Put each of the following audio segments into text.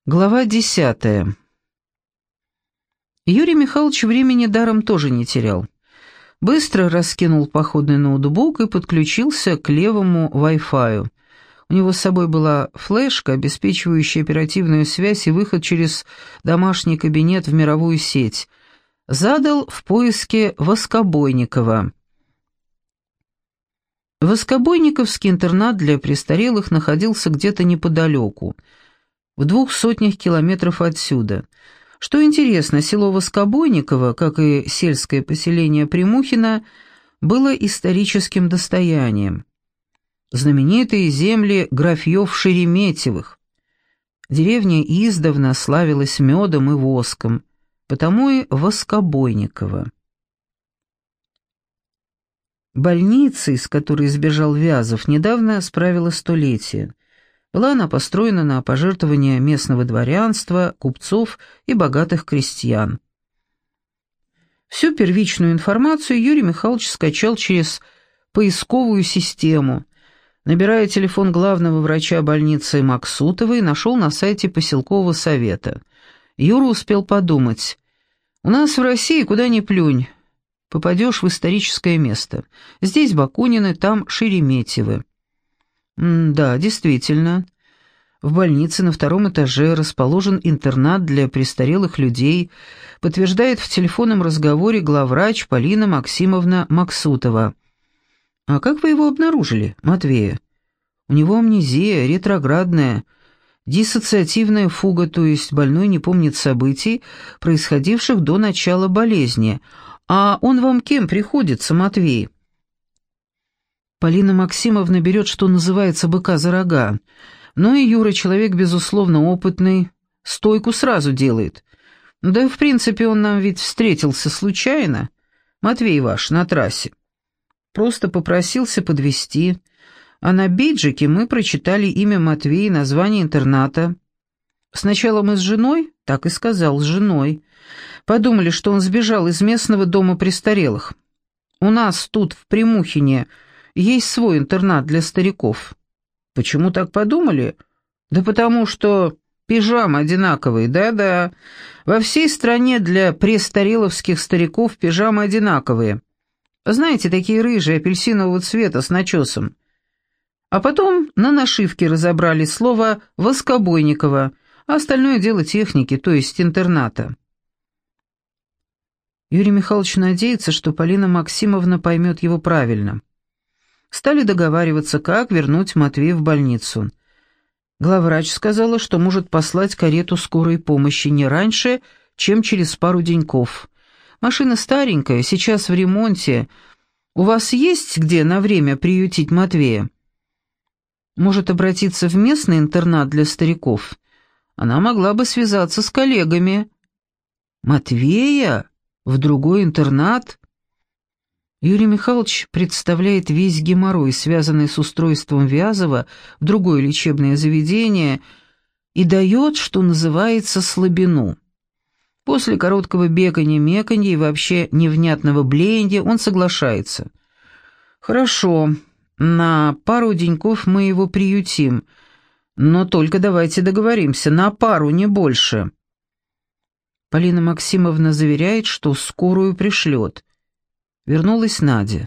Глава 10. Юрий Михайлович времени даром тоже не терял. Быстро раскинул походный ноутбук и подключился к левому Wi-Fi. У него с собой была флешка, обеспечивающая оперативную связь и выход через домашний кабинет в мировую сеть. Задал в поиске Воскобойникова. Воскобойниковский интернат для престарелых находился где-то неподалеку, в 200 километров отсюда. Что интересно, село Воскобойниково, как и сельское поселение Примухино, было историческим достоянием. Знаменитые земли графьев Шереметьевых. Деревня издавна славилась медом и воском, потому и Воскобойниково. Больница, из которой сбежал Вязов, недавно справила 100-летие. Была она построена на пожертвования местного дворянства, купцов и богатых крестьян. Всю первичную информацию Юрий Михайлович скачал через поисковую систему. Набирая телефон главного врача больницы Максутовой, нашел на сайте поселкового совета. Юра успел подумать: «У нас в России куда ни плюнь, попадешь в историческое место. Здесь Бакунины, там Шереметьевы». Да, действительно. В больнице на 2-м этаже расположен интернат для престарелых людей, подтверждает в телефонном разговоре главврач Полина Максимовна Максутова. А как вы его обнаружили, Матвея? У него амнезия, ретроградная, диссоциативная фуга, то есть больной не помнит событий, происходивших до начала болезни. А он вам кем приходится, Матвей? Полина Максимовна берет, что называется, быка за рога. Но и Юра человек, безусловно, опытный, стойку сразу делает. Да и в принципе он нам ведь встретился случайно, Матвей ваш, на трассе. Просто попросился подвезти, а на бейджике мы прочитали имя Матвея и название интерната. Сначала мы с женой, так и сказал, с женой, подумали, что он сбежал из местного дома престарелых. У нас тут, в Примухине, есть свой интернат для стариков. Почему так подумали? Да потому что пижамы одинаковые, да-да. Во всей стране для престареловских стариков пижамы одинаковые. Знаете, такие рыжие, апельсинового цвета, с начесом. А потом на нашивке разобрали слово «Воскобойниково», а остальное дело техники, то есть интерната. Юрий Михайлович надеется, что Полина Максимовна поймет его правильно. Стали договариваться, как вернуть Матвея в больницу. Главврач сказала, что может послать карету скорой помощи не раньше, чем через пару деньков. Машина старенькая, сейчас в ремонте. У вас есть где на время приютить Матвея? Может обратиться в местный интернат для стариков? Она могла бы связаться с коллегами. Матвея? В другой интернат? Юрий Михайлович представляет весь геморрой, связанный с устройством Вязова в другое лечебное заведение, и дает, что называется, слабину. После короткого бегания-меканья и вообще невнятного блеяния он соглашается. «Хорошо, на пару деньков мы его приютим, но только давайте договоримся, на пару, не больше». Полина Максимовна заверяет, что скорую пришлет. Вернулась Надя.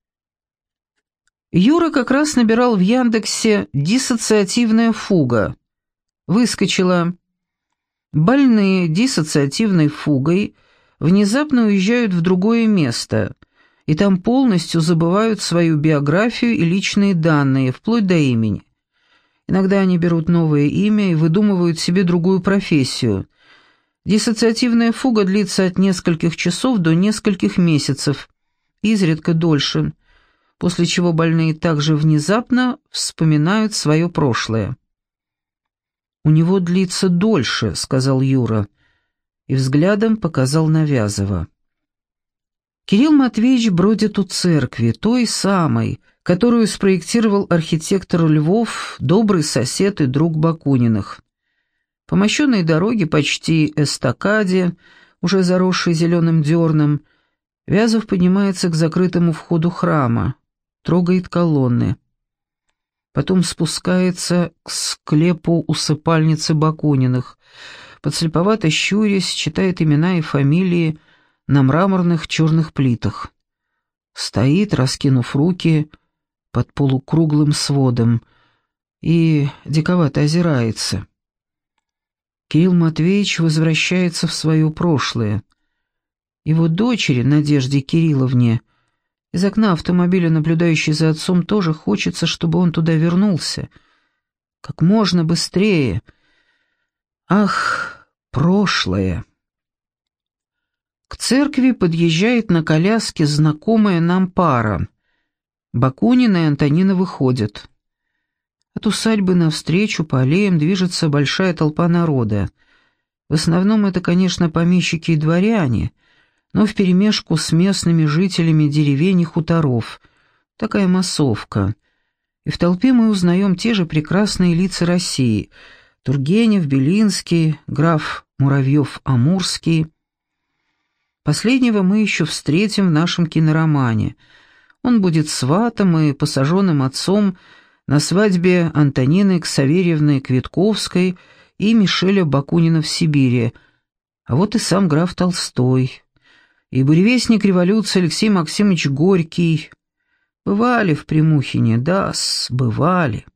Юра как раз набирал в Яндексе «диссоциативная фуга». Выскочила: больные диссоциативной фугой внезапно уезжают в другое место, и там полностью забывают свою биографию и личные данные, вплоть до имени. Иногда они берут новое имя и выдумывают себе другую профессию. Диссоциативная фуга длится от нескольких часов до нескольких месяцев, изредка дольше, после чего больные также внезапно вспоминают свое прошлое. «У него длится дольше», — сказал Юра, и взглядом показал на Вязова. Кирилл Матвеевич бродит у церкви, той самой, которую спроектировал архитектор Львов, добрый сосед и друг Бакуниных. По мощенной дороге, почти эстакаде, уже заросшей зеленым дерном, Вязов поднимается к закрытому входу храма, трогает колонны. потом спускается к склепу усыпальницы Бакуниных, подслеповато щурясь, читает имена и фамилии на мраморных черных плитах. Стоит, раскинув руки под полукруглым сводом, и диковато озирается. Кирилл Матвеевич возвращается в свое прошлое. Его дочери, Надежде Кирилловне, из окна автомобиля, наблюдающей за отцом, тоже хочется, чтобы он туда вернулся. Как можно быстрее. Ах, прошлое! К церкви подъезжает на коляске знакомая нам пара. Бакунина и Антонина выходят. От усадьбы навстречу по аллеям движется большая толпа народа. В основном это, конечно, помещики и дворяне, но вперемешку с местными жителями деревень и хуторов. Такая массовка. И в толпе мы узнаем те же прекрасные лица России: Тургенев, Белинский, граф Муравьев-Амурский. Последнего мы еще встретим в нашем киноромане. Он будет сватом и посаженным отцом на свадьбе Антонины Ксаверьевны Квитковской и Мишеля Бакунина в Сибири. А вот и сам граф Толстой, и буревестник революции Алексей Максимович Горький. Бывали в Прямухине, да-с, бывали.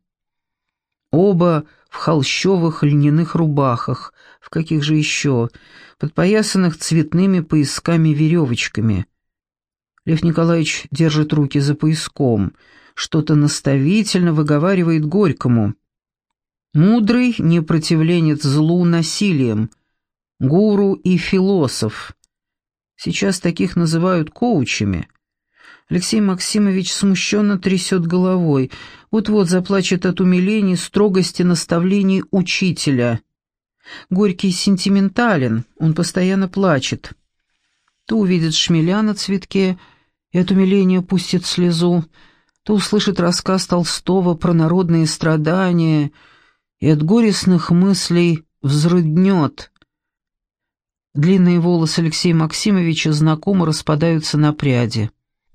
Оба в холщовых льняных рубахах, в каких же еще, подпоясанных цветными поясками-веревочками. Лев Николаевич держит руки за пояском, что-то наставительно выговаривает Горькому. Мудрый непротивленец злу насилием, гуру и философ. Сейчас таких называют коучами. Алексей Максимович смущенно трясет головой, вот-вот заплачет от умиления, строгости наставлений учителя. Горький сентиментален, он постоянно плачет. То увидит шмеля на цветке и от умиления пустит слезу, то услышит рассказ Толстого про народные страдания и от горестных мыслей взрыднет. Длинные волосы Алексея Максимовича знакомо распадаются на пряди.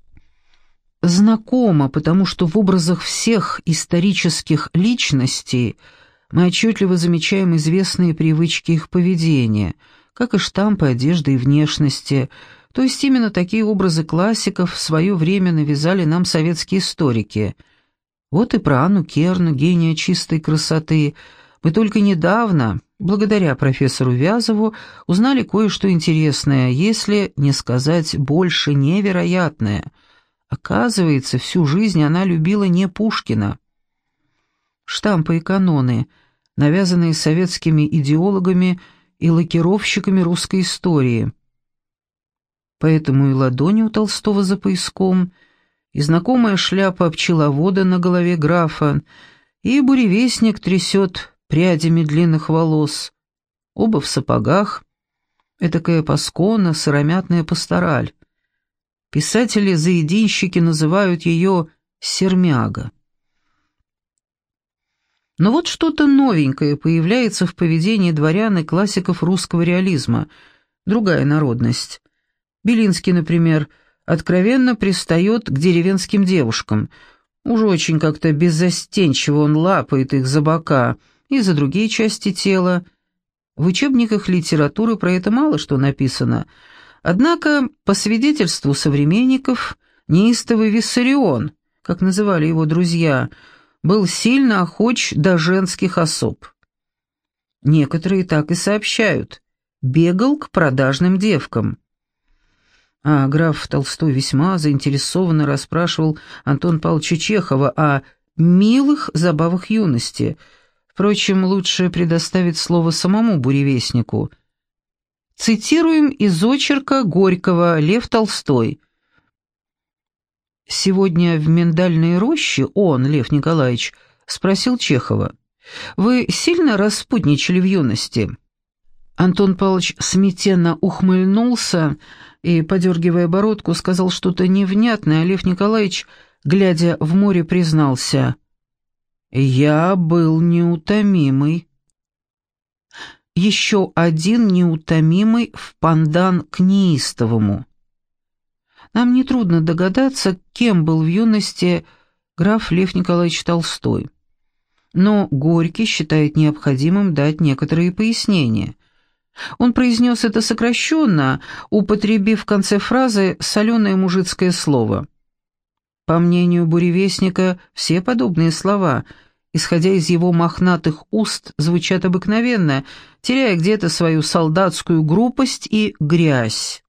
Знакомо, потому что в образах всех исторических личностей мы отчетливо замечаем известные привычки их поведения, как и штампы одежды и внешности, то есть именно такие образы классиков в свое время навязали нам советские историки. Вот и про Анну Керну, гения чистой красоты, мы только недавно, благодаря профессору Вязову, узнали кое-что интересное, если не сказать больше невероятное. Оказывается, всю жизнь она любила не Пушкина. Штампы и каноны, навязанные советскими идеологами и лакировщиками русской истории. Поэтому и ладони у Толстого за пояском, и знакомая шляпа пчеловода на голове графа, и буревестник трясет прядями длинных волос, оба в сапогах, этакая пасконна, сыромятная пастораль. Писатели-заединщики называют ее «сермяга». Но вот что-то новенькое появляется в поведении дворян и классиков русского реализма, другая народность. Белинский, например, откровенно пристает к деревенским девушкам. Уж очень как-то беззастенчиво он лапает их за бока и за другие части тела. В учебниках литературы про это мало что написано. Однако, по свидетельству современников, неистовый Виссарион, как называли его друзья, был сильно охоч до женских особ. Некоторые так и сообщают: бегал к продажным девкам. А граф Толстой весьма заинтересованно расспрашивал Антона Павловича Чехова о милых забавах юности. Впрочем, лучше предоставить слово самому буревестнику. Цитируем из очерка Горького «Лев Толстой». Сегодня в миндальной роще он, Лев Николаевич, спросил Чехова: «Вы сильно распутничали в юности?» Антон Павлович смятенно ухмыльнулся и, подергивая бородку, сказал что-то невнятное, а Лев Николаевич, глядя в море, признался: «Я был неутомимый». Еще один неутомимый в пандан к неистовому. Нам нетрудно догадаться, кем был в юности граф Лев Николаевич Толстой. Но Горький считает необходимым дать некоторые пояснения. Он произнес это сокращенно, употребив в конце фразы соленое мужицкое слово. По мнению буревестника, все подобные слова, исходя из его мохнатых уст, звучат обыкновенно, теряя где-то свою солдатскую грубость и грязь.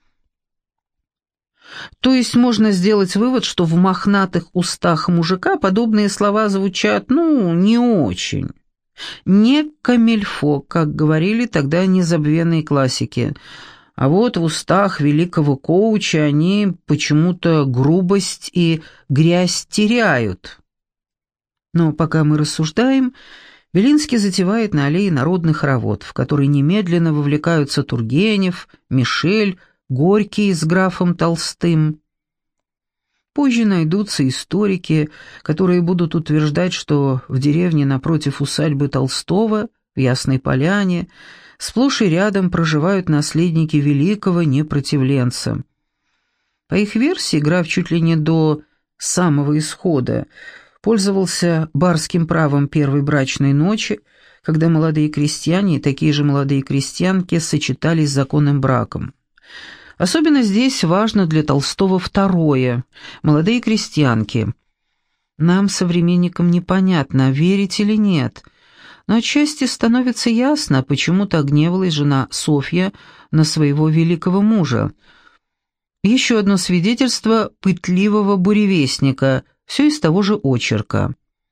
То есть можно сделать вывод, что в мохнатых устах мужика подобные слова звучат, не очень. Не камильфо, как говорили тогда незабвенные классики, а вот в устах великого коуча они почему-то грубость и грязь теряют. Но пока мы рассуждаем, Белинский затевает на аллее народный хоровод, в который немедленно вовлекаются Тургенев, Мишель, Горький с графом Толстым. Позже найдутся историки, которые будут утверждать, что в деревне напротив усадьбы Толстого, в Ясной Поляне, сплошь и рядом проживают наследники великого непротивленца. По их версии, граф чуть ли не до самого исхода пользовался барским правом первой брачной ночи, когда молодые крестьяне и такие же молодые крестьянки сочетались с законным браком. Особенно здесь важно для Толстого второе – молодые крестьянки. Нам, современникам, непонятно, верить или нет, но отчасти становится ясно, почему-то гневалась жена Софья на своего великого мужа. Еще одно свидетельство пытливого буревестника, все из того же очерка.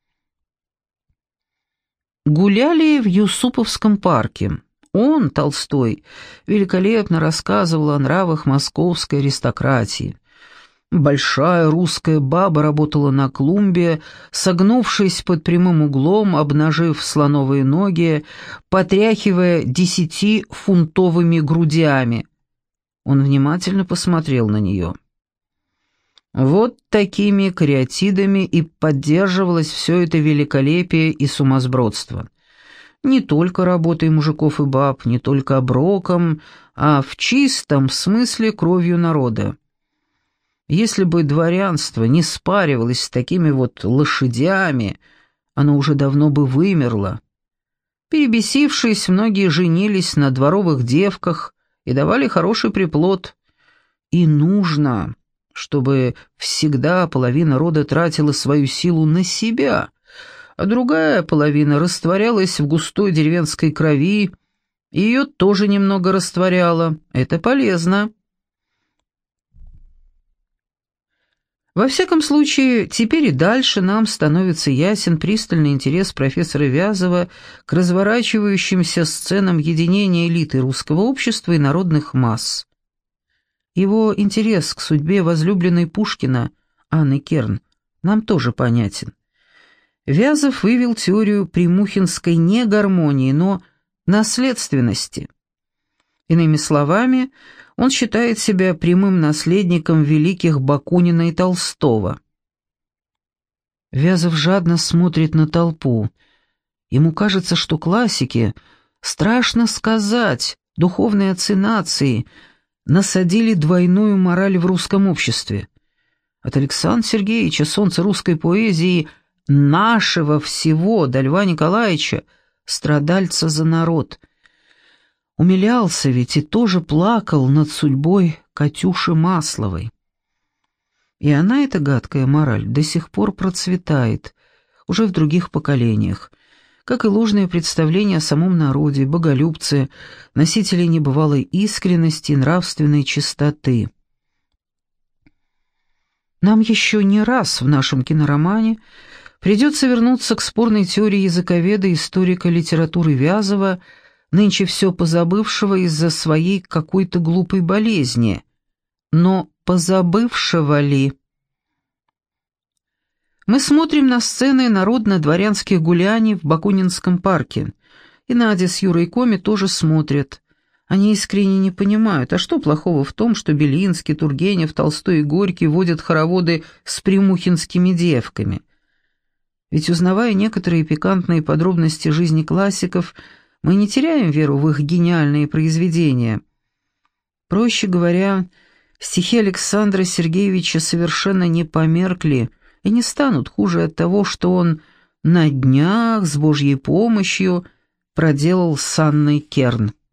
Гуляли в Юсуповском парке. Он, Толстой, великолепно рассказывал о нравах московской аристократии. Большая русская баба работала на клумбе, согнувшись под прямым углом, обнажив слоновые ноги, потряхивая 10-фунтовыми грудями. Он внимательно посмотрел на нее. Вот такими кариатидами и поддерживалось все это великолепие и сумасбродство. Не только работой мужиков и баб, не только оброком, а в чистом смысле кровью народа. Если бы дворянство не спаривалось с такими вот лошадями, оно уже давно бы вымерло. Перебесившись, многие женились на дворовых девках и давали хороший приплод. И нужно, чтобы всегда половина рода тратила свою силу на себя, а другая половина растворялась в густой деревенской крови, и ее тоже немного растворяло. Это полезно. Во всяком случае, теперь и дальше нам становится ясен пристальный интерес профессора Вязова к разворачивающимся сценам единения элиты русского общества и народных масс. Его интерес к судьбе возлюбленной Пушкина, Анны Керн, нам тоже понятен. Вязов вывел теорию примухинской не гармонии, но наследственности. Иными словами, он считает себя прямым наследником великих Бакунина и Толстого. Вязов жадно смотрит на толпу. Ему кажется, что классики, страшно сказать, духовные отцы нации, насадили двойную мораль в русском обществе. От Александра Сергеевича, солнца русской поэзии, нашего всего, до Льва Николаевича, страдальца за народ. Умилялся ведь и тоже плакал над судьбой Катюши Масловой. И она, эта гадкая мораль, до сих пор процветает, уже в других поколениях, как и ложное представление о самом народе, боголюбцы, носители небывалой искренности и нравственной чистоты. Нам еще не раз в нашем киноромане придется вернуться к спорной теории языковеда и историка литературы Вязова, нынче все позабывшего из-за своей какой-то глупой болезни. Но позабывшего ли? Мы смотрим на сцены народно-дворянских гуляний в Бакунинском парке, и Надя с Юрой Коми тоже смотрят. Они искренне не понимают, а что плохого в том, что Белинский, Тургенев, Толстой и Горький водят хороводы с примухинскими девками. Ведь, узнавая некоторые пикантные подробности жизни классиков, мы не теряем веру в их гениальные произведения. Проще говоря, стихи Александра Сергеевича совершенно не померкли и не станут хуже от того, что он на днях с Божьей помощью проделал с Анной Керн.